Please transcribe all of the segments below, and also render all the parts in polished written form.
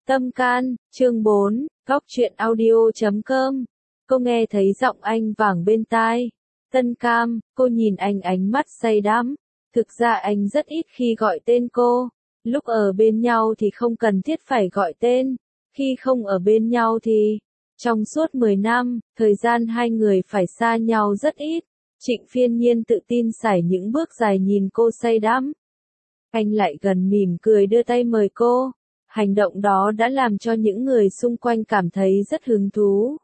Tâm Can, chương 4, Góc truyện audio.com. Cô nghe thấy giọng anh vẳng bên tai. Tân Cam, cô nhìn anh ánh mắt say đắm. Thực ra anh rất ít khi gọi tên cô. Lúc ở bên nhau thì không cần thiết phải gọi tên. Khi không ở bên nhau thì, trong suốt 10 năm, thời gian hai người phải xa nhau rất ít. Trịnh Phiên Nhiên tự tin sải những bước dài nhìn cô say đắm. Anh lại gần mỉm cười đưa tay mời cô. Hành động đó đã làm cho những người xung quanh cảm thấy rất hứng thú.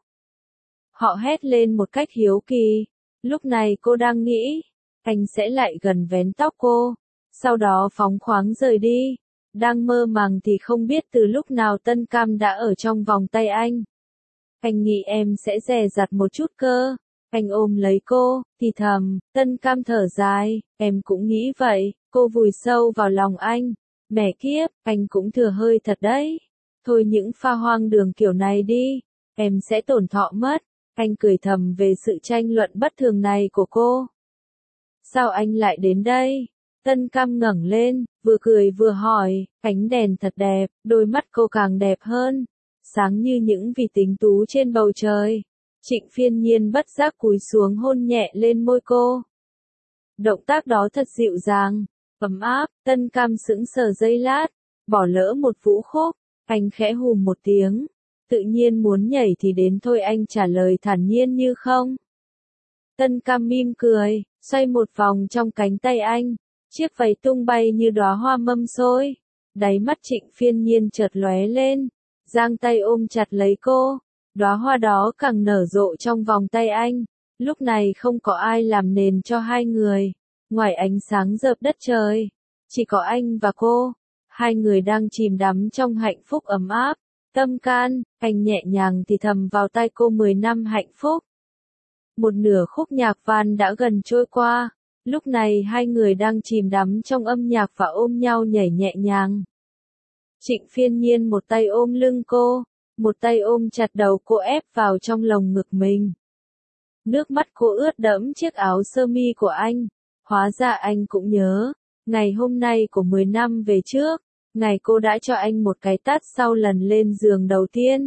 Họ hét lên một cách hiếu kỳ. Lúc này cô đang nghĩ, anh sẽ lại gần vén tóc cô, sau đó phóng khoáng rời đi. Đang mơ màng thì không biết từ lúc nào Tân Cam đã ở trong vòng tay anh. Anh nghĩ em sẽ dè dặt một chút cơ. Anh ôm lấy cô, thì thầm, Tân Cam thở dài, em cũng nghĩ vậy. Cô vùi sâu vào lòng anh. Mẹ kiếp, anh cũng thừa hơi thật đấy. Thôi những pha hoang đường kiểu này đi, em sẽ tổn thọ mất. Anh cười thầm về sự tranh luận bất thường này của cô. Sao anh lại đến đây? Tân Cam ngẩng lên, vừa cười vừa hỏi, ánh đèn thật đẹp, đôi mắt cô càng đẹp hơn, sáng như những vì tinh tú trên bầu trời. Trịnh Phiên Nhiên bất giác cúi xuống hôn nhẹ lên môi cô. Động tác đó thật dịu dàng, ấm áp. Tân Cam sững sờ giây lát, bỏ lỡ một vũ khúc. Anh khẽ hùm một tiếng, tự nhiên muốn nhảy thì đến thôi, anh trả lời thản nhiên như không. Tân Cam mỉm cười, xoay một vòng trong cánh tay anh, chiếc váy tung bay như đóa hoa mâm xôi. Đáy mắt Trịnh Phiên Nhiên chợt lóe lên, giang tay ôm chặt lấy cô. Đóa hoa đó càng nở rộ trong vòng tay anh. Lúc này không có ai làm nền cho hai người, ngoài ánh sáng rợp đất trời, chỉ có anh và cô. Hai người đang chìm đắm trong hạnh phúc ấm áp. Tâm Can, anh nhẹ nhàng thì thầm vào tai cô 10 năm hạnh phúc. Một nửa khúc nhạc van đã gần trôi qua. Lúc này hai người đang chìm đắm trong âm nhạc và ôm nhau nhảy nhẹ nhàng. Trịnh Phiên Nhiên một tay ôm lưng cô, một tay ôm chặt đầu cô ép vào trong lồng ngực mình. Nước mắt cô ướt đẫm chiếc áo sơ mi của anh. Hóa ra anh cũng nhớ, ngày hôm nay của 10 năm về trước, ngày cô đã cho anh một cái tát sau lần lên giường đầu tiên.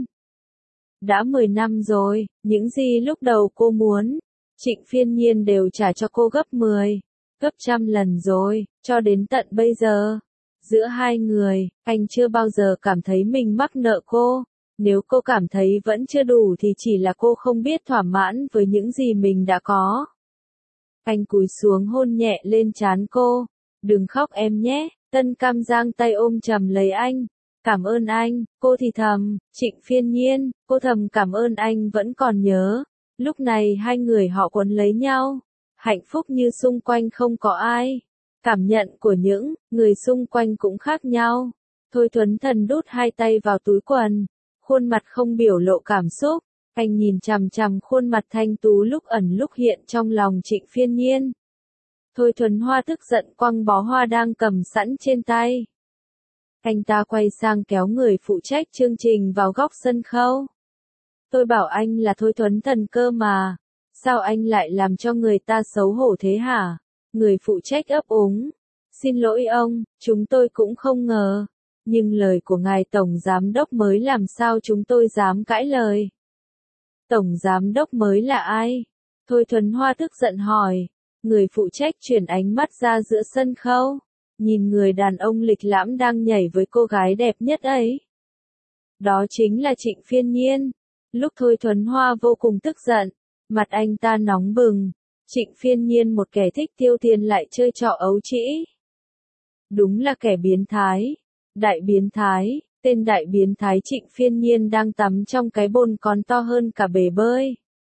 Đã 10 năm rồi, những gì lúc đầu cô muốn, Trịnh Phiên Nhiên đều trả cho cô gấp 10, gấp trăm lần rồi, cho đến tận bây giờ. Giữa hai người, anh chưa bao giờ cảm thấy mình mắc nợ cô. Nếu cô cảm thấy vẫn chưa đủ thì chỉ là cô không biết thỏa mãn với những gì mình đã có. Anh cúi xuống hôn nhẹ lên trán cô. Đừng khóc em nhé. Tân Cam giang tay ôm chầm lấy anh. Cảm ơn anh, cô thì thầm. Trịnh Phiên Nhiên, cô thầm cảm ơn anh vẫn còn nhớ. Lúc này hai người họ quấn lấy nhau. Hạnh phúc như xung quanh không có ai. Cảm nhận của những người xung quanh cũng khác nhau. Thôi Thuấn Thần đút hai tay vào túi quần. Khuôn mặt không biểu lộ cảm xúc. Anh nhìn chằm chằm khuôn mặt thanh tú lúc ẩn lúc hiện trong lòng Trịnh Phiên Nhiên. Thôi Thuấn Hoa tức giận quăng bó hoa đang cầm sẵn trên tay. Anh ta quay sang kéo người phụ trách chương trình vào góc sân khấu. Tôi bảo anh là Thôi Thuấn Thần cơ mà. Sao anh lại làm cho người ta xấu hổ thế hả? Người phụ trách ấp úng. Xin lỗi ông, chúng tôi cũng không ngờ. Nhưng lời của ngài Tổng Giám Đốc mới làm sao chúng tôi dám cãi lời. Tổng Giám Đốc mới là ai? Thôi Thuấn Hoa tức giận hỏi. Người phụ trách chuyển ánh mắt ra giữa sân khấu. Nhìn người đàn ông lịch lãm đang nhảy với cô gái đẹp nhất ấy. Đó chính là Trịnh Phiên Nhiên. Lúc Thôi Thuấn Hoa vô cùng tức giận, mặt anh ta nóng bừng. Trịnh Phiên Nhiên một kẻ thích tiêu tiền lại chơi trò ấu trĩ. Đúng là kẻ biến thái. Đại biến thái, tên đại biến thái Trịnh Phiên Nhiên đang tắm trong cái bồn còn to hơn cả bể bơi.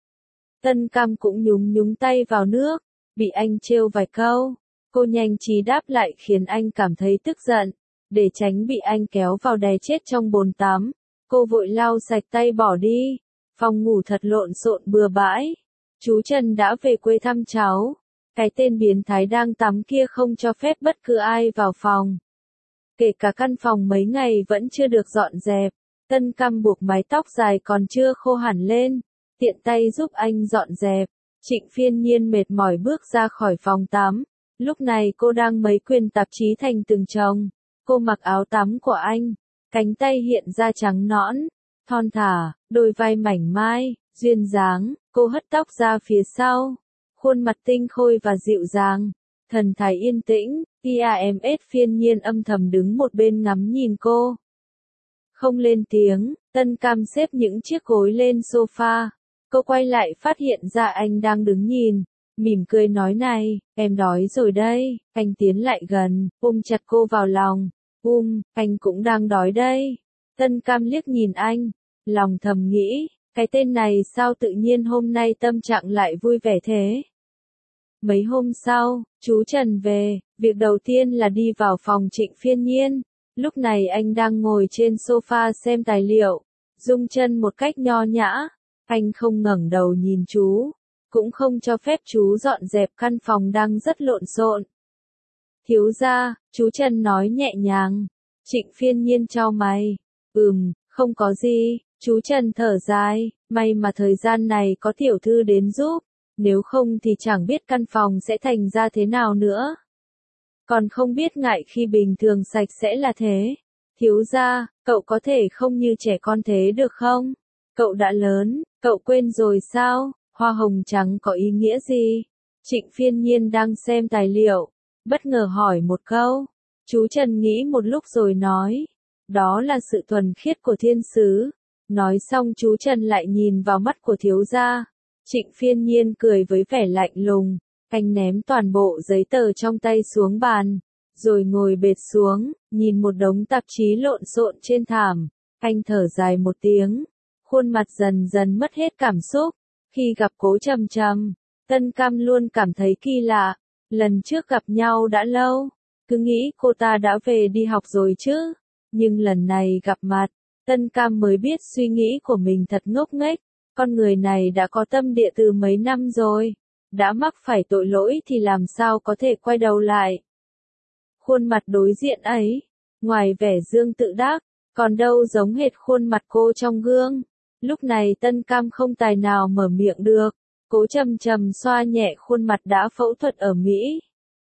Tân Cam cũng nhúng tay vào nước, bị anh trêu vài câu. Cô nhanh trí đáp lại khiến anh cảm thấy tức giận. Để tránh bị anh kéo vào đè chết trong bồn tắm, cô vội lau sạch tay bỏ đi. Phòng ngủ thật lộn xộn bừa bãi. Chú Trần đã về quê thăm cháu. Cái tên biến thái đang tắm kia không cho phép bất cứ ai vào phòng. Kể cả căn phòng mấy ngày vẫn chưa được dọn dẹp. Tân Cam buộc mái tóc dài còn chưa khô hẳn lên, tiện tay giúp anh dọn dẹp. Trịnh Phiên Nhiên mệt mỏi bước ra khỏi phòng tắm. Lúc này cô đang mấy quyển tạp chí thành từng chồng. Cô mặc áo tắm của anh, cánh tay hiện ra trắng nõn, thon thả, đôi vai mảnh mai, duyên dáng, cô hất tóc ra phía sau, khuôn mặt tinh khôi và dịu dàng, thần thái yên tĩnh, IAMS Phiên Nhiên âm thầm đứng một bên ngắm nhìn cô. Không lên tiếng, Tân Cam xếp những chiếc gối lên sofa, cô quay lại phát hiện ra anh đang đứng nhìn, mỉm cười nói này, em đói rồi đây, anh tiến lại gần, ôm chặt cô vào lòng, anh cũng đang đói đây. Tân Cam liếc nhìn anh, lòng thầm nghĩ, cái tên này sao tự nhiên hôm nay tâm trạng lại vui vẻ thế. Mấy hôm sau, chú Trần về, việc đầu tiên là đi vào phòng Trịnh Phiên Nhiên, lúc này anh đang ngồi trên sofa xem tài liệu, rung chân một cách nho nhã, anh không ngẩng đầu nhìn chú, cũng không cho phép chú dọn dẹp căn phòng đang rất lộn xộn. Thiếu gia, chú Trần nói nhẹ nhàng. Trịnh Phiên Nhiên chau mày. Không có gì, chú Trần thở dài, may mà thời gian này có tiểu thư đến giúp, nếu không thì chẳng biết căn phòng sẽ thành ra thế nào nữa. Còn không biết ngại khi bình thường sạch sẽ là thế. Thiếu gia, cậu có thể không như trẻ con thế được không? Cậu đã lớn, cậu quên rồi sao? Hoa hồng trắng có ý nghĩa gì? Trịnh Phiên Nhiên đang xem tài liệu, bất ngờ hỏi một câu. Chú Trần nghĩ một lúc rồi nói, đó là sự thuần khiết của thiên sứ. Nói xong chú Trần lại nhìn vào mắt của thiếu gia. Trịnh Phiên Nhiên cười với vẻ lạnh lùng, anh ném toàn bộ giấy tờ trong tay xuống bàn, rồi ngồi bệt xuống, nhìn một đống tạp chí lộn xộn trên thảm. Anh thở dài một tiếng, khuôn mặt dần dần mất hết cảm xúc. Khi gặp Cố Trầm Trầm, Tân Cam luôn cảm thấy kỳ lạ, lần trước gặp nhau đã lâu, cứ nghĩ cô ta đã về đi học rồi chứ, nhưng lần này gặp mặt, Tân Cam mới biết suy nghĩ của mình thật ngốc nghếch, con người này đã có tâm địa từ mấy năm rồi, đã mắc phải tội lỗi thì làm sao có thể quay đầu lại. Khuôn mặt đối diện ấy, ngoài vẻ dương tự đắc, còn đâu giống hệt khuôn mặt cô trong gương. Lúc này Tân Cam không tài nào mở miệng được, Cố Trầm Trầm xoa nhẹ khuôn mặt đã phẫu thuật ở Mỹ.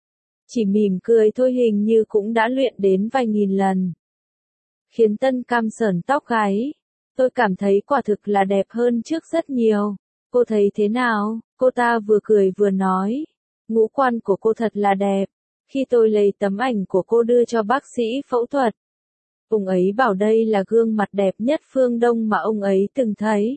Chỉ mỉm cười thôi hình như cũng đã luyện đến vài nghìn lần. Khiến Tân Cam sởn tóc gáy. Tôi cảm thấy quả thực là đẹp hơn trước rất nhiều. Cô thấy thế nào? Cô ta vừa cười vừa nói. Ngũ quan của cô thật là đẹp. Khi tôi lấy tấm ảnh của cô đưa cho bác sĩ phẫu thuật, ông ấy bảo đây là gương mặt đẹp nhất phương Đông mà ông ấy từng thấy.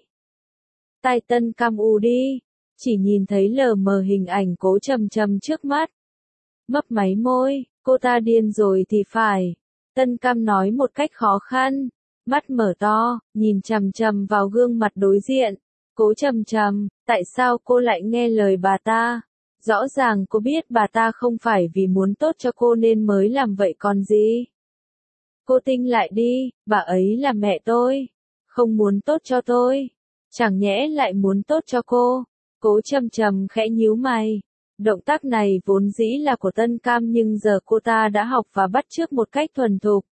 Tai Tân Cam ù đi, chỉ nhìn thấy lờ mờ hình ảnh Cố Trầm Trầm trước mắt. Mấp máy môi, cô ta điên rồi thì phải. Tân Cam nói một cách khó khăn, mắt mở to, nhìn chằm chằm vào gương mặt đối diện. Cố Trầm Trầm, tại sao cô lại nghe lời bà ta? Rõ ràng cô biết bà ta không phải vì muốn tốt cho cô nên mới làm vậy còn gì. Cô tinh lại đi, bà ấy là mẹ tôi, không muốn tốt cho tôi, chẳng nhẽ lại muốn tốt cho cô. Cố Trầm Trầm khẽ nhíu mày. Động tác này vốn dĩ là của Tân Cam nhưng giờ cô ta đã học và bắt chước một cách thuần thục.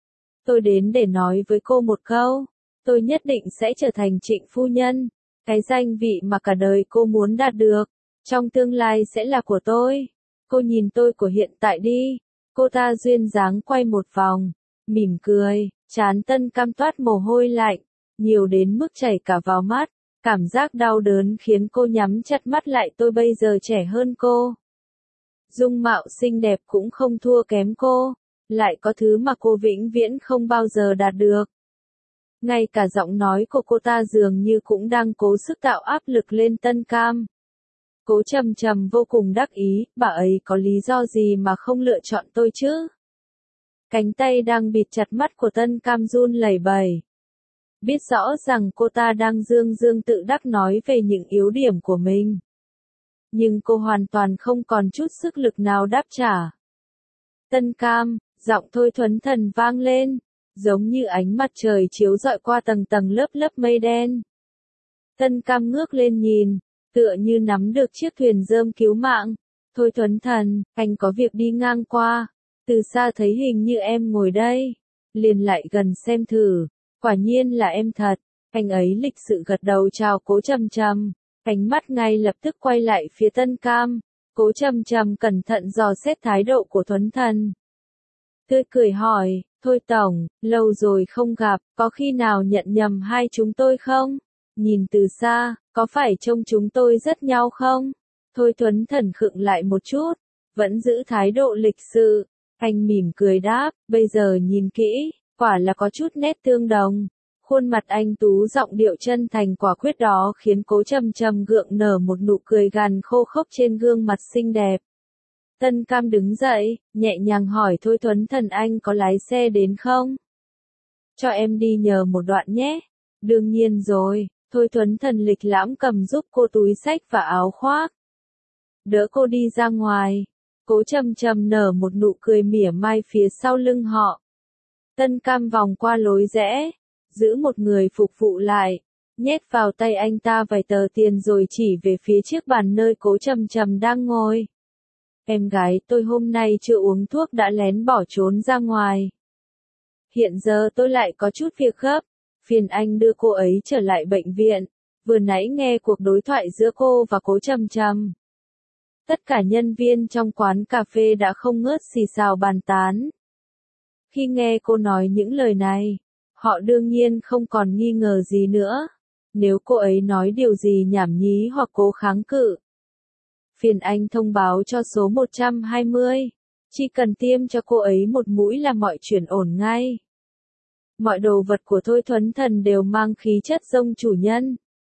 Tôi đến để nói với cô một câu, tôi nhất định sẽ trở thành Trịnh phu nhân, cái danh vị mà cả đời cô muốn đạt được, trong tương lai sẽ là của tôi. Cô nhìn tôi của hiện tại đi. Cô ta duyên dáng quay một vòng, mỉm cười, trán Tân Cam toát mồ hôi lạnh, nhiều đến mức chảy cả vào mắt. Cảm giác đau đớn khiến cô nhắm chặt mắt lại. Tôi bây giờ trẻ hơn cô, dung mạo xinh đẹp cũng không thua kém cô, lại có thứ mà cô vĩnh viễn không bao giờ đạt được. Ngay cả giọng nói của cô ta dường như cũng đang cố sức tạo áp lực lên Tân Cam. Cố Trầm Trầm vô cùng đắc ý, bà ấy có lý do gì mà không lựa chọn tôi chứ? Cánh tay đang bịt chặt mắt của Tân Cam run lẩy bẩy. Biết rõ rằng cô ta đang dương tự đắc nói về những yếu điểm của mình. Nhưng cô hoàn toàn không còn chút sức lực nào đáp trả. Tân Cam, giọng Thôi Thuấn Thần vang lên, giống như ánh mặt trời chiếu rọi qua tầng tầng lớp lớp mây đen. Tân Cam ngước lên nhìn, tựa như nắm được chiếc thuyền rơm cứu mạng. Thôi Thuấn Thần, anh có việc đi ngang qua, từ xa thấy hình như em ngồi đây, liền lại gần xem thử. Quả nhiên là em thật. Anh ấy lịch sự gật đầu chào Cố Trầm Trầm, ánh mắt ngay lập tức quay lại phía Tân Cam. Cố Trầm Trầm cẩn thận dò xét thái độ của Thuấn Thần. Tươi cười hỏi, Thôi tổng, lâu rồi không gặp, có khi nào nhận nhầm hai chúng tôi không? Nhìn từ xa, có phải trông chúng tôi rất nhau không? Thôi Tuấn Thần khựng lại một chút, vẫn giữ thái độ lịch sự. Anh mỉm cười đáp, bây giờ nhìn kỹ, quả là có chút nét tương đồng. Khuôn mặt anh tú giọng điệu chân thành quả quyết đó khiến Cố Trầm Trầm gượng nở một nụ cười gằn khô khốc trên gương mặt xinh đẹp. Tân Cam đứng dậy, nhẹ nhàng hỏi Thôi Tuấn Thần anh có lái xe đến không? Cho em đi nhờ một đoạn nhé. Đương nhiên rồi, Thôi Tuấn Thần lịch lãm cầm giúp cô túi xách và áo khoác. Đỡ cô đi ra ngoài. Cố Trầm Trầm nở một nụ cười mỉa mai phía sau lưng họ. Tân Cam vòng qua lối rẽ, giữ một người phục vụ lại, nhét vào tay anh ta vài tờ tiền rồi chỉ về phía chiếc bàn nơi Cố Trầm Trầm đang ngồi. Em gái tôi hôm nay chưa uống thuốc đã lén bỏ trốn ra ngoài. Hiện giờ tôi lại có chút việc gấp, phiền anh đưa cô ấy trở lại bệnh viện. Vừa nãy nghe cuộc đối thoại giữa cô và Cố Trầm Trầm. Tất cả nhân viên trong quán cà phê đã không ngớt xì xào bàn tán. Khi nghe cô nói những lời này, họ đương nhiên không còn nghi ngờ gì nữa. Nếu cô ấy nói điều gì nhảm nhí hoặc cố kháng cự, phiền anh thông báo cho số 120. Chỉ cần tiêm cho cô ấy một mũi là mọi chuyện ổn ngay. Mọi đồ vật của Thôi Tuấn Thần đều mang khí chất dông chủ nhân.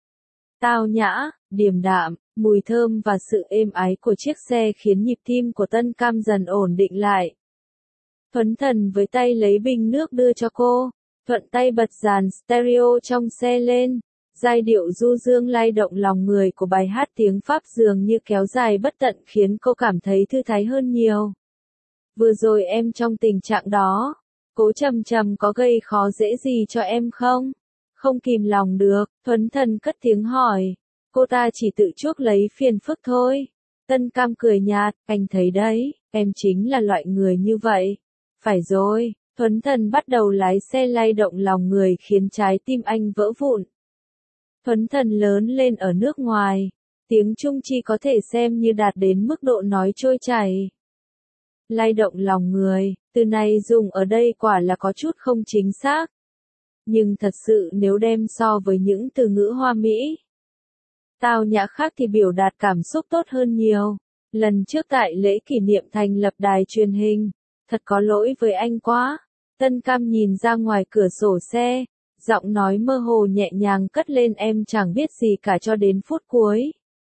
Tao nhã, điềm đạm, mùi thơm và sự êm ái của chiếc xe khiến nhịp tim của Tân Cam dần ổn định lại. Tuấn Thần với tay lấy bình nước đưa cho cô, thuận tay bật dàn stereo trong xe lên. Giai điệu du dương lay động lòng người của bài hát tiếng Pháp dường như kéo dài bất tận khiến cô cảm thấy thư thái hơn nhiều. Vừa rồi em trong tình trạng đó, Cố Trầm Trầm có gây khó dễ gì cho em không? Không kìm lòng được, Tuấn Thần cất tiếng hỏi. Cô ta chỉ tự chuốc lấy phiền phức thôi. Tân Cam cười nhạt, anh thấy đấy, em chính là loại người như vậy. Phải rồi, Tuấn Thần bắt đầu lái xe lay động lòng người khiến trái tim anh vỡ vụn. Tuấn Thần lớn lên ở nước ngoài, tiếng Trung chỉ có thể xem như đạt đến mức độ nói trôi chảy. Lay động lòng người, từ này dùng ở đây quả là có chút không chính xác. Nhưng thật sự nếu đem so với những từ ngữ hoa mỹ, tao nhã khác thì biểu đạt cảm xúc tốt hơn nhiều. Lần trước tại lễ kỷ niệm thành lập đài truyền hình, thật có lỗi với anh quá. Tân Cam nhìn ra ngoài cửa sổ xe, giọng nói mơ hồ nhẹ nhàng cất lên em chẳng biết gì cả cho đến phút cuối.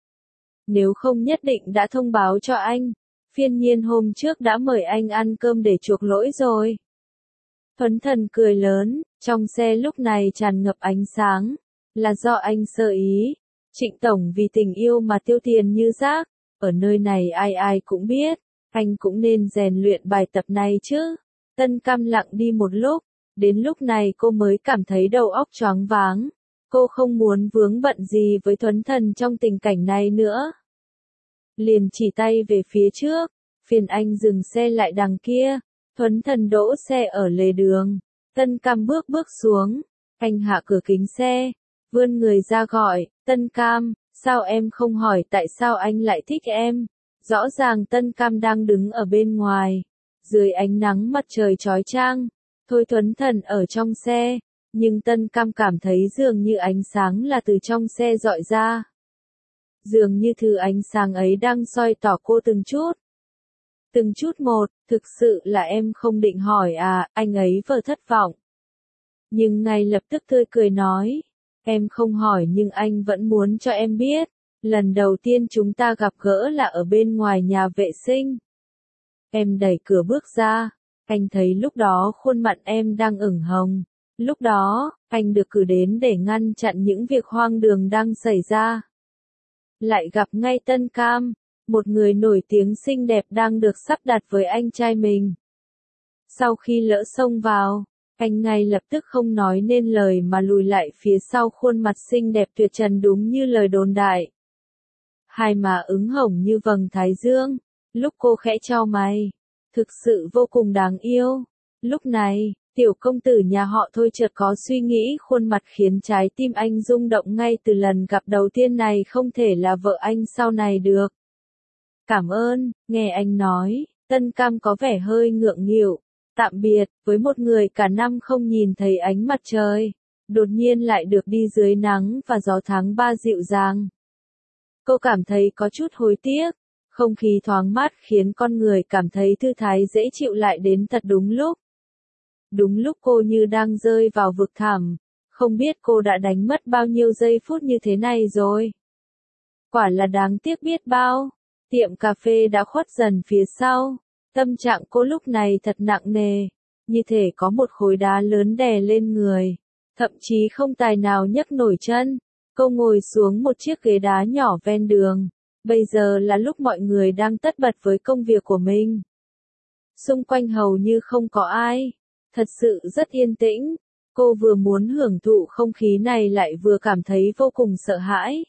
Nếu không nhất định đã thông báo cho anh, phiên nhiên hôm trước đã mời anh ăn cơm để chuộc lỗi rồi. Tuấn Thần cười lớn, trong xe lúc này tràn ngập ánh sáng, là do anh sơ ý. Trịnh Tổng vì tình yêu mà tiêu tiền như rác, ở nơi này ai ai cũng biết, anh cũng nên rèn luyện bài tập này chứ. Tân Cam lặng đi một lúc, đến lúc này cô mới cảm thấy đầu óc choáng váng. Cô không muốn vướng bận gì với Tuấn Thần trong tình cảnh này nữa. Liền chỉ tay về phía trước, phiền anh dừng xe lại đằng kia. Tuấn Thần đỗ xe ở lề đường. Tân Cam bước xuống, anh hạ cửa kính xe, vươn người ra gọi, Tân Cam, sao em không hỏi tại sao anh lại thích em? Rõ ràng Tân Cam đang đứng ở bên ngoài, dưới ánh nắng mặt trời chói chang. Thôi Tuấn Thần ở trong xe, nhưng Tân Cam cảm thấy dường như ánh sáng là từ trong xe dọi ra. Dường như thứ ánh sáng ấy đang soi tỏ cô từng chút. Từng chút một, thực sự là em không định hỏi à, anh ấy vừa thất vọng. Nhưng ngay lập tức tươi cười nói, em không hỏi nhưng anh vẫn muốn cho em biết, lần đầu tiên chúng ta gặp gỡ là ở bên ngoài nhà vệ sinh. Em đẩy cửa bước ra, anh thấy lúc đó khuôn mặt em đang ửng hồng, lúc đó, anh được cử đến để ngăn chặn những việc hoang đường đang xảy ra. Lại gặp ngay Tân Cam, một người nổi tiếng xinh đẹp đang được sắp đặt với anh trai mình. Sau khi lỡ xông vào, anh ngay lập tức không nói nên lời mà lùi lại phía sau khuôn mặt xinh đẹp tuyệt trần đúng như lời đồn đại. Hai má ửng hồng như vầng thái dương, lúc cô khẽ chau mày, thực sự vô cùng đáng yêu. Lúc này, tiểu công tử nhà họ Thôi chợt có suy nghĩ khuôn mặt khiến trái tim anh rung động ngay từ lần gặp đầu tiên này không thể là vợ anh sau này được. Cảm ơn, nghe anh nói, Tân Cam có vẻ hơi ngượng nghịu. tạm biệt, với một người cả năm không nhìn thấy ánh mặt trời, đột nhiên lại được đi dưới nắng và gió tháng 3 dịu dàng. Cô cảm thấy có chút hối tiếc, không khí thoáng mát khiến con người cảm thấy thư thái dễ chịu lại đến thật đúng lúc. Đúng lúc cô như đang rơi vào vực thẳm, không biết cô đã đánh mất bao nhiêu giây phút như thế này rồi. Quả là đáng tiếc biết bao, tiệm cà phê đã khuất dần phía sau, tâm trạng cô lúc này thật nặng nề, như thể có một khối đá lớn đè lên người, thậm chí không tài nào nhấc nổi chân. Cô ngồi xuống một chiếc ghế đá nhỏ ven đường, bây giờ là lúc mọi người đang tất bật với công việc của mình. Xung quanh hầu như không có ai, thật sự rất yên tĩnh, cô vừa muốn hưởng thụ không khí này lại vừa cảm thấy vô cùng sợ hãi.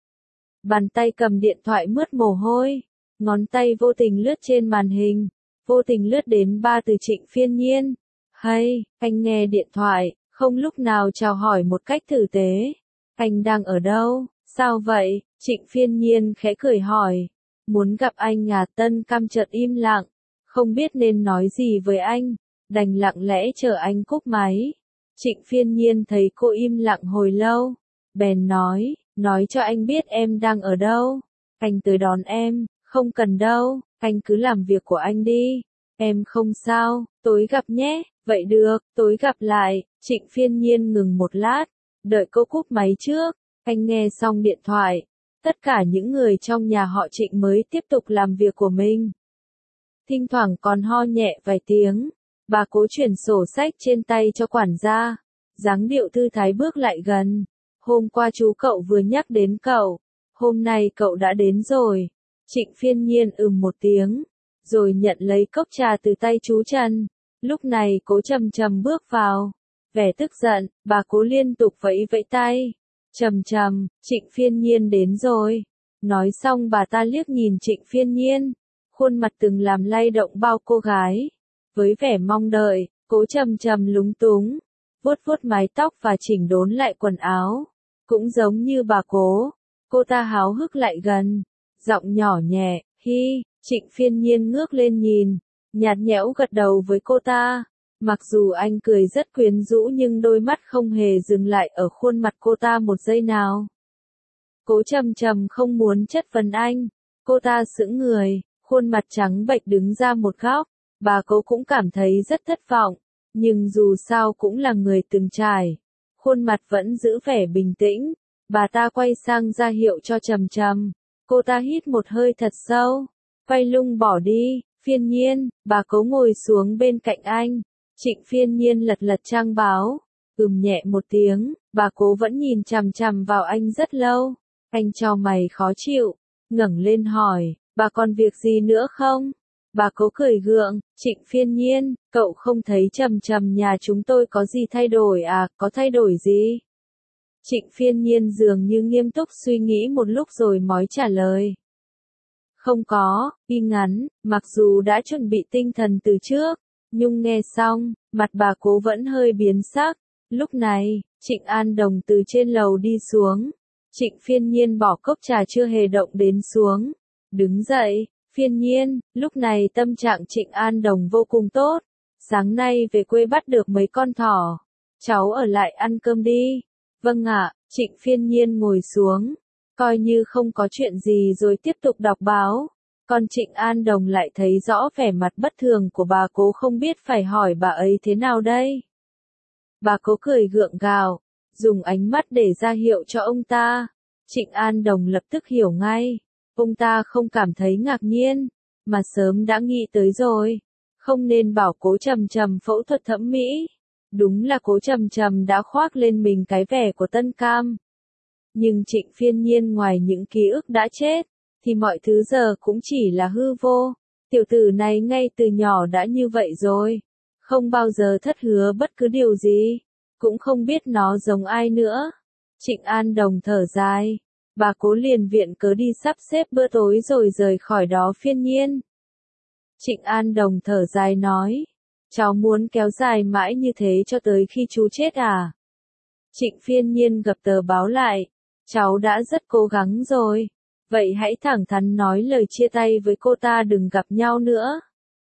Bàn tay cầm điện thoại mướt mồ hôi, ngón tay vô tình lướt trên màn hình, vô tình lướt đến 3 từ Trịnh Phiên Nhiên. Hay, anh nghe điện thoại, không lúc nào chào hỏi một cách tử tế. Anh đang ở đâu? Sao vậy? Trịnh Phiên Nhiên khẽ cười hỏi. Muốn gặp anh à? Tân Cam chợt im lặng, không biết nên nói gì với anh, đành lặng lẽ chờ anh cúp máy. Trịnh Phiên Nhiên thấy cô im lặng hồi lâu, bèn nói cho anh biết em đang ở đâu. Anh tới đón em, không cần đâu, anh cứ làm việc của anh đi. Em không sao, tối gặp nhé. Vậy được, tối gặp lại. Trịnh Phiên Nhiên ngừng một lát, đợi cô cúp máy trước. Anh nghe xong điện thoại, tất cả những người trong nhà họ Trịnh mới tiếp tục làm việc của mình. Thỉnh thoảng còn ho nhẹ vài tiếng, bà Cố chuyển sổ sách trên tay cho quản gia, dáng điệu thư thái bước lại gần. Hôm qua chú cậu vừa nhắc đến cậu, hôm nay cậu đã đến rồi. Trịnh Phiên Nhiên một tiếng, rồi nhận lấy cốc trà từ tay chú Trần. Lúc này Cố Trầm Trầm bước vào, vẻ tức giận, bà Cố liên tục vẫy vẫy tay. Trầm Trầm, Trịnh Phiên Nhiên đến rồi. Nói xong bà ta liếc nhìn Trịnh Phiên Nhiên, khuôn mặt từng làm lay động bao cô gái. Với vẻ mong đợi, Cố Trầm Trầm lúng túng, vuốt vuốt mái tóc và chỉnh đốn lại quần áo. Cũng giống như bà Cố, cô ta háo hức lại gần, giọng nhỏ nhẹ, hi. Trịnh Phiên Nhiên ngước lên nhìn, nhạt nhẽo gật đầu với cô ta. Mặc dù anh cười rất quyến rũ nhưng đôi mắt không hề dừng lại ở khuôn mặt cô ta một giây nào. Cố Trầm Trầm không muốn chất vấn anh, cô ta sững người, khuôn mặt trắng bệch đứng ra một góc. Bà Cố cũng cảm thấy rất thất vọng, nhưng dù sao cũng là người từng trải, khuôn mặt vẫn giữ vẻ bình tĩnh. Bà ta quay sang ra hiệu cho Trầm Trầm, cô ta hít một hơi thật sâu, quay lưng bỏ đi. Phiên Nhiên, bà Cố ngồi xuống bên cạnh anh. Trịnh Phiên Nhiên lật lật trang báo, nhẹ một tiếng, bà Cố vẫn nhìn chằm chằm vào anh rất lâu. Anh chau mày khó chịu, ngẩng lên hỏi, bà còn việc gì nữa không? Bà Cố cười gượng, Trịnh Phiên Nhiên, cậu không thấy Trầm Trầm nhà chúng tôi có gì thay đổi à? Có thay đổi gì? Trịnh Phiên Nhiên dường như nghiêm túc suy nghĩ một lúc rồi mới trả lời. Không có, y ngắn, mặc dù đã chuẩn bị tinh thần từ trước, nhưng nghe xong, mặt bà Cố vẫn hơi biến sắc. Lúc này, Trịnh An Đồng từ trên lầu đi xuống. Trịnh Phiên Nhiên bỏ cốc trà chưa hề động đến xuống, đứng dậy. Phiên Nhiên, lúc này tâm trạng Trịnh An Đồng vô cùng tốt. Sáng nay về quê bắt được mấy con thỏ. Cháu ở lại ăn cơm đi. Vâng ạ. Trịnh Phiên Nhiên ngồi xuống, coi như không có chuyện gì rồi tiếp tục đọc báo. Còn Trịnh An Đồng lại thấy rõ vẻ mặt bất thường của bà Cố, không biết phải hỏi bà ấy thế nào đây. Bà Cố cười gượng gạo, dùng ánh mắt để ra hiệu cho ông ta. Trịnh An Đồng lập tức hiểu ngay. Ông ta không cảm thấy ngạc nhiên, mà sớm đã nghĩ tới rồi. Không nên bảo Cố Trầm Trầm phẫu thuật thẩm mỹ. Đúng là Cố Trầm Trầm đã khoác lên mình cái vẻ của Tân Cam. Nhưng Trịnh Phiên Nhiên ngoài những ký ức đã chết, thì mọi thứ giờ cũng chỉ là hư vô. Tiểu tử này ngay từ nhỏ đã như vậy rồi. Không bao giờ thất hứa bất cứ điều gì. Cũng không biết nó giống ai nữa. Trịnh An Đồng thở dài. Bà Cố liền viện cớ đi sắp xếp bữa tối rồi rời khỏi đó. Phiên Nhiên. Trịnh An Đồng thở dài nói. Cháu muốn kéo dài mãi như thế cho tới khi chú chết à? Trịnh Phiên Nhiên gập tờ báo lại. Cháu đã rất cố gắng rồi. Vậy hãy thẳng thắn nói lời chia tay với cô ta, đừng gặp nhau nữa.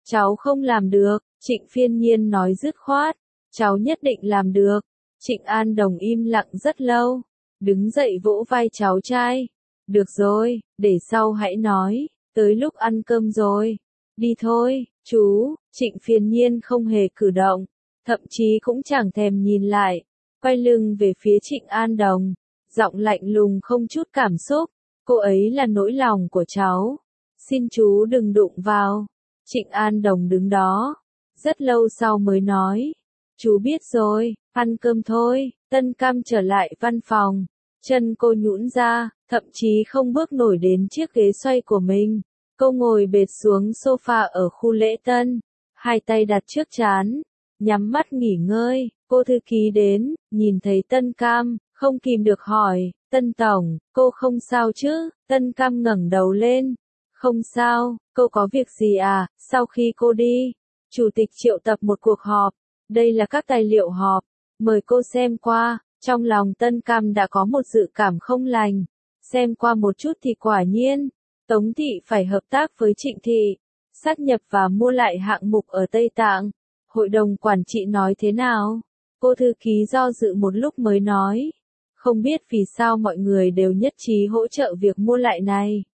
Cháu không làm được, Trịnh Phiên Nhiên nói dứt khoát. Cháu nhất định làm được. Trịnh An Đồng im lặng rất lâu. Đứng dậy vỗ vai cháu trai. Được rồi, để sau hãy nói. Tới lúc ăn cơm rồi. Đi thôi, chú. Trịnh Phiên Nhiên không hề cử động. Thậm chí cũng chẳng thèm nhìn lại. Quay lưng về phía Trịnh An Đồng. Giọng lạnh lùng không chút cảm xúc. Cô ấy là nỗi lòng của cháu. Xin chú đừng đụng vào. Trịnh An Đồng đứng đó. Rất lâu sau mới nói. Chú biết rồi, ăn cơm thôi. Tân Cam trở lại văn phòng. Chân cô nhũn ra, thậm chí không bước nổi đến chiếc ghế xoay của mình. Cô ngồi bệt xuống sofa ở khu lễ tân. Hai tay đặt trước trán. Nhắm mắt nghỉ ngơi. Cô thư ký đến, nhìn thấy Tân Cam, không kìm được hỏi. Tân Tổng, cô không sao chứ? Tân Cam ngẩng đầu lên. Không sao, cô có việc gì à? Sau khi cô đi, chủ tịch triệu tập một cuộc họp. Đây là các tài liệu họp. Mời cô xem qua. Trong lòng Tân Cam đã có một dự cảm không lành. Xem qua một chút thì quả nhiên, Tống Thị phải hợp tác với Trịnh Thị, sát nhập và mua lại hạng mục ở Tây Tạng. Hội đồng quản trị nói thế nào? Cô thư ký do dự một lúc mới nói. Không biết vì sao mọi người đều nhất trí hỗ trợ việc mua lại này.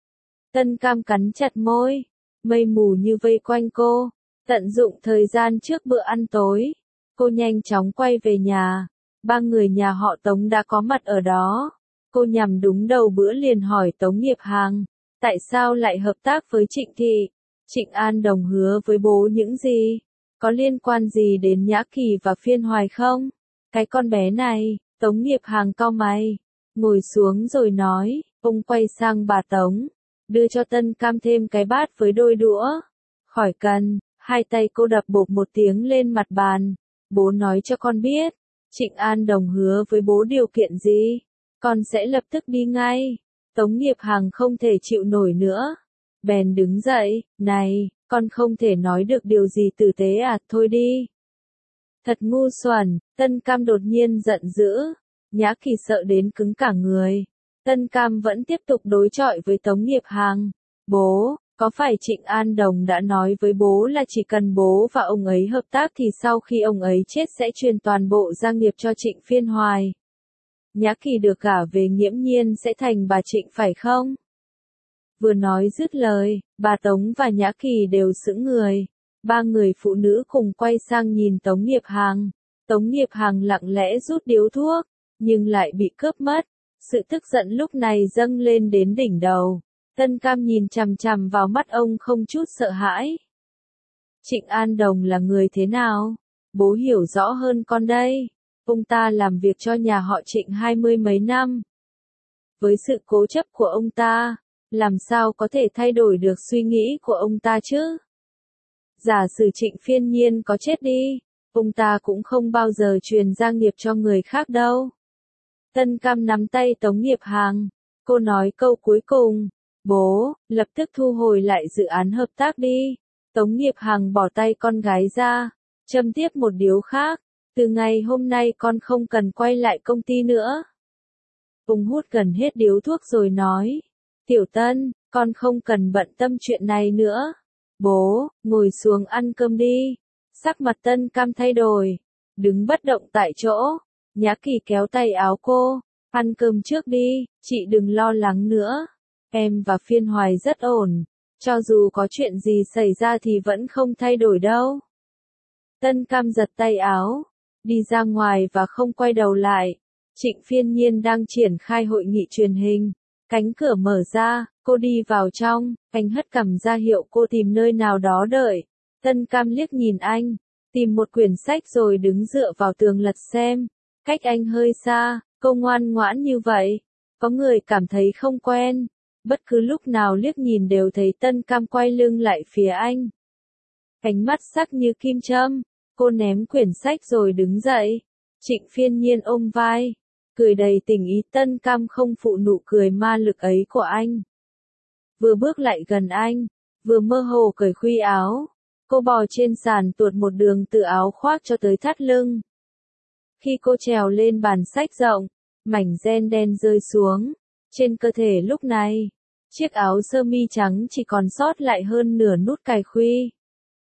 Tân Cam cắn chặt môi, mây mù như vây quanh cô. Tận dụng thời gian trước bữa ăn tối, cô nhanh chóng quay về nhà. Ba người nhà họ Tống đã có mặt ở đó. Cô nhằm đúng đầu bữa liền hỏi Tống Nghiệp Hàng, tại sao lại hợp tác với Trịnh Thị? Trịnh An Đồng hứa với bố những gì? Có liên quan gì đến Nhã Kỳ và Phiên Hoài không? Cái con bé này, Tống Nghiệp Hàng cau mày, ngồi xuống rồi nói. Ông quay sang bà Tống, đưa cho Tân Cam thêm cái bát với đôi đũa. Khỏi cần. Hai tay cô đập bộp một tiếng lên mặt bàn. Bố nói cho con biết. Trịnh An Đồng hứa với bố điều kiện gì? Con sẽ lập tức đi ngay. Tống Nghiệp Hàng không thể chịu nổi nữa. Bèn đứng dậy. Này, con không thể nói được điều gì tử tế à? Thôi đi. Thật ngu xuẩn. Tân Cam đột nhiên giận dữ. Nhã Kỳ sợ đến cứng cả người. Tân Cam vẫn tiếp tục đối chọi với Tống Nghiệp Hàng. Bố, có phải Trịnh An Đồng đã nói với bố là chỉ cần bố và ông ấy hợp tác thì sau khi ông ấy chết sẽ truyền toàn bộ gia nghiệp cho Trịnh Phiên Hoài? Nhã Kỳ được gả về nghiễm nhiên sẽ thành bà Trịnh phải không? Vừa nói dứt lời, bà Tống và Nhã Kỳ đều sững người. Ba người phụ nữ cùng quay sang nhìn Tống Nghiệp Hàng. Tống Nghiệp Hàng lặng lẽ rút điếu thuốc, nhưng lại bị cướp mất. Sự tức giận lúc này dâng lên đến đỉnh đầu. Tân Cam nhìn chằm chằm vào mắt ông không chút sợ hãi. Trịnh An Đồng là người thế nào? Bố hiểu rõ hơn con đây. Ông ta làm việc cho nhà họ Trịnh 20 mấy năm. Với sự cố chấp của ông ta, làm sao có thể thay đổi được suy nghĩ của ông ta chứ? Giả sử Trịnh Phiên Nhiên có chết đi, ông ta cũng không bao giờ truyền gia nghiệp cho người khác đâu. Tân Cam nắm tay Tống Nghiệp Hàng. Cô nói câu cuối cùng. Bố, lập tức thu hồi lại dự án hợp tác đi. Tống Nghiệp Hàng bỏ tay con gái ra, châm tiếp một điếu khác. Từ ngày hôm nay con không cần quay lại công ty nữa. Ông hút gần hết điếu thuốc rồi nói. Tiểu Tân, con không cần bận tâm chuyện này nữa. Bố, ngồi xuống ăn cơm đi. Sắc mặt Tân Cam thay đổi, đứng bất động tại chỗ. Nhã Kỳ kéo tay áo cô. Ăn cơm trước đi, chị đừng lo lắng nữa. Em và Phiên Hoài rất ổn. Cho dù có chuyện gì xảy ra thì vẫn không thay đổi đâu. Tân Cam giật tay áo, đi ra ngoài và không quay đầu lại. Trịnh Phiên Nhiên đang triển khai hội nghị truyền hình. Cánh cửa mở ra, cô đi vào trong, anh hất cằm ra hiệu cô tìm nơi nào đó đợi. Tân Cam liếc nhìn anh, tìm một quyển sách rồi đứng dựa vào tường lật xem. Cách anh hơi xa, cô ngoan ngoãn như vậy. Có người cảm thấy không quen. Bất cứ lúc nào liếc nhìn đều thấy Tân Cam quay lưng lại phía anh. Ánh mắt sắc như kim châm. Cô ném quyển sách rồi đứng dậy. Trịnh Phiên Nhiên ôm vai, cười đầy tình ý. Tân Cam không phụ nụ cười ma lực ấy của anh. Vừa bước lại gần anh, vừa mơ hồ cởi khuy áo. Cô bò trên sàn tuột một đường từ áo khoác cho tới thắt lưng. Khi cô trèo lên bàn sách rộng, mảnh ren đen rơi xuống. Trên cơ thể lúc này, chiếc áo sơ mi trắng chỉ còn sót lại hơn nửa nút cài khuy.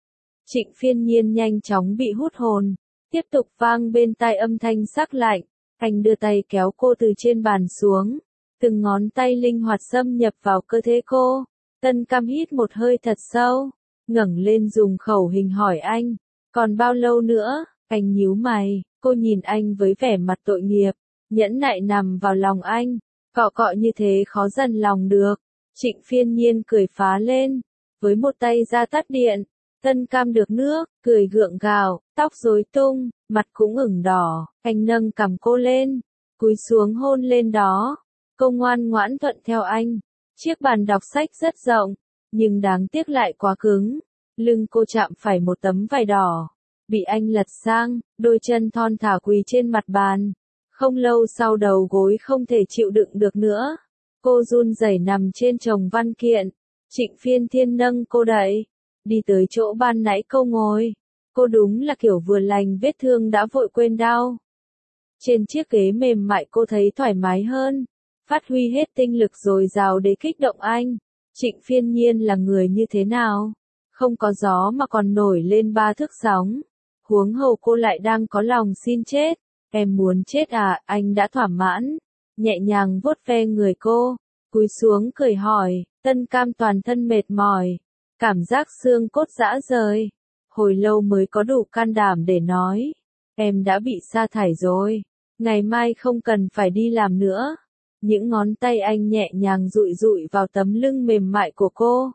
Trịnh Phiên Nhiên nhanh chóng bị hút hồn, tiếp tục vang bên tai âm thanh sắc lạnh, anh đưa tay kéo cô từ trên bàn xuống, từng ngón tay linh hoạt xâm nhập vào cơ thể cô. Tân Cam hít một hơi thật sâu, ngẩng lên dùng khẩu hình hỏi anh, còn bao lâu nữa? Anh nhíu mày, cô nhìn anh với vẻ mặt tội nghiệp, nhẫn nại nằm vào lòng anh, cọ cọ như thế khó dần lòng được. Trịnh Phiên Nhiên cười phá lên, với một tay ra tắt điện. Tân Cam được nước, cười gượng gạo, tóc rối tung, mặt cũng ửng đỏ, anh nâng cằm cô lên, cúi xuống hôn lên đó. Cô ngoan ngoãn thuận theo anh. Chiếc bàn đọc sách rất rộng, nhưng đáng tiếc lại quá cứng. Lưng cô chạm phải một tấm vải đỏ, bị anh lật sang, đôi chân thon thả quỳ trên mặt bàn. Không lâu sau đầu gối không thể chịu đựng được nữa. Cô run rẩy nằm trên chồng văn kiện. Trịnh Phiên Thiên nâng cô đẩy, đi tới chỗ ban nãy cô ngồi. Cô đúng là kiểu vừa lành vết thương đã vội quên đau. Trên chiếc ghế mềm mại cô thấy thoải mái hơn, phát huy hết tinh lực dồi dào để kích động anh. Trịnh Phiên Nhiên là người như thế nào? Không có gió mà còn nổi lên 3 thước sóng. Huống hồ cô lại đang có lòng xin chết. Em muốn chết à? Anh đã thỏa mãn, nhẹ nhàng vuốt ve người cô, cúi xuống cười hỏi. Tân Cam toàn thân mệt mỏi, cảm giác xương cốt rã rời, hồi lâu mới có đủ can đảm để nói, em đã bị sa thải rồi, ngày mai không cần phải đi làm nữa. Những ngón tay anh nhẹ nhàng dụi dụi vào tấm lưng mềm mại của cô.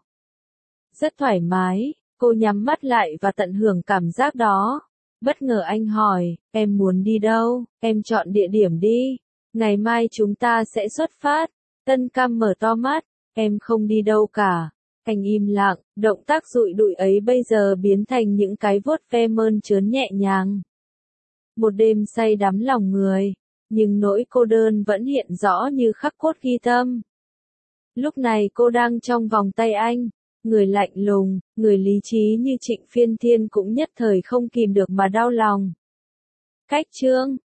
Rất thoải mái, cô nhắm mắt lại và tận hưởng cảm giác đó. Bất ngờ anh hỏi, em muốn đi đâu? Em chọn địa điểm đi. Ngày mai chúng ta sẽ xuất phát. Tân Cam mở to mắt, em không đi đâu cả. Anh im lặng, động tác dụi đụi ấy bây giờ biến thành những cái vuốt ve mơn trớn nhẹ nhàng. Một đêm say đắm lòng người, nhưng nỗi cô đơn vẫn hiện rõ như khắc cốt ghi tâm. Lúc này cô đang trong vòng tay anh, người lạnh lùng, người lý trí như Trịnh Phiên Thiên cũng nhất thời không kìm được mà đau lòng. Cách chương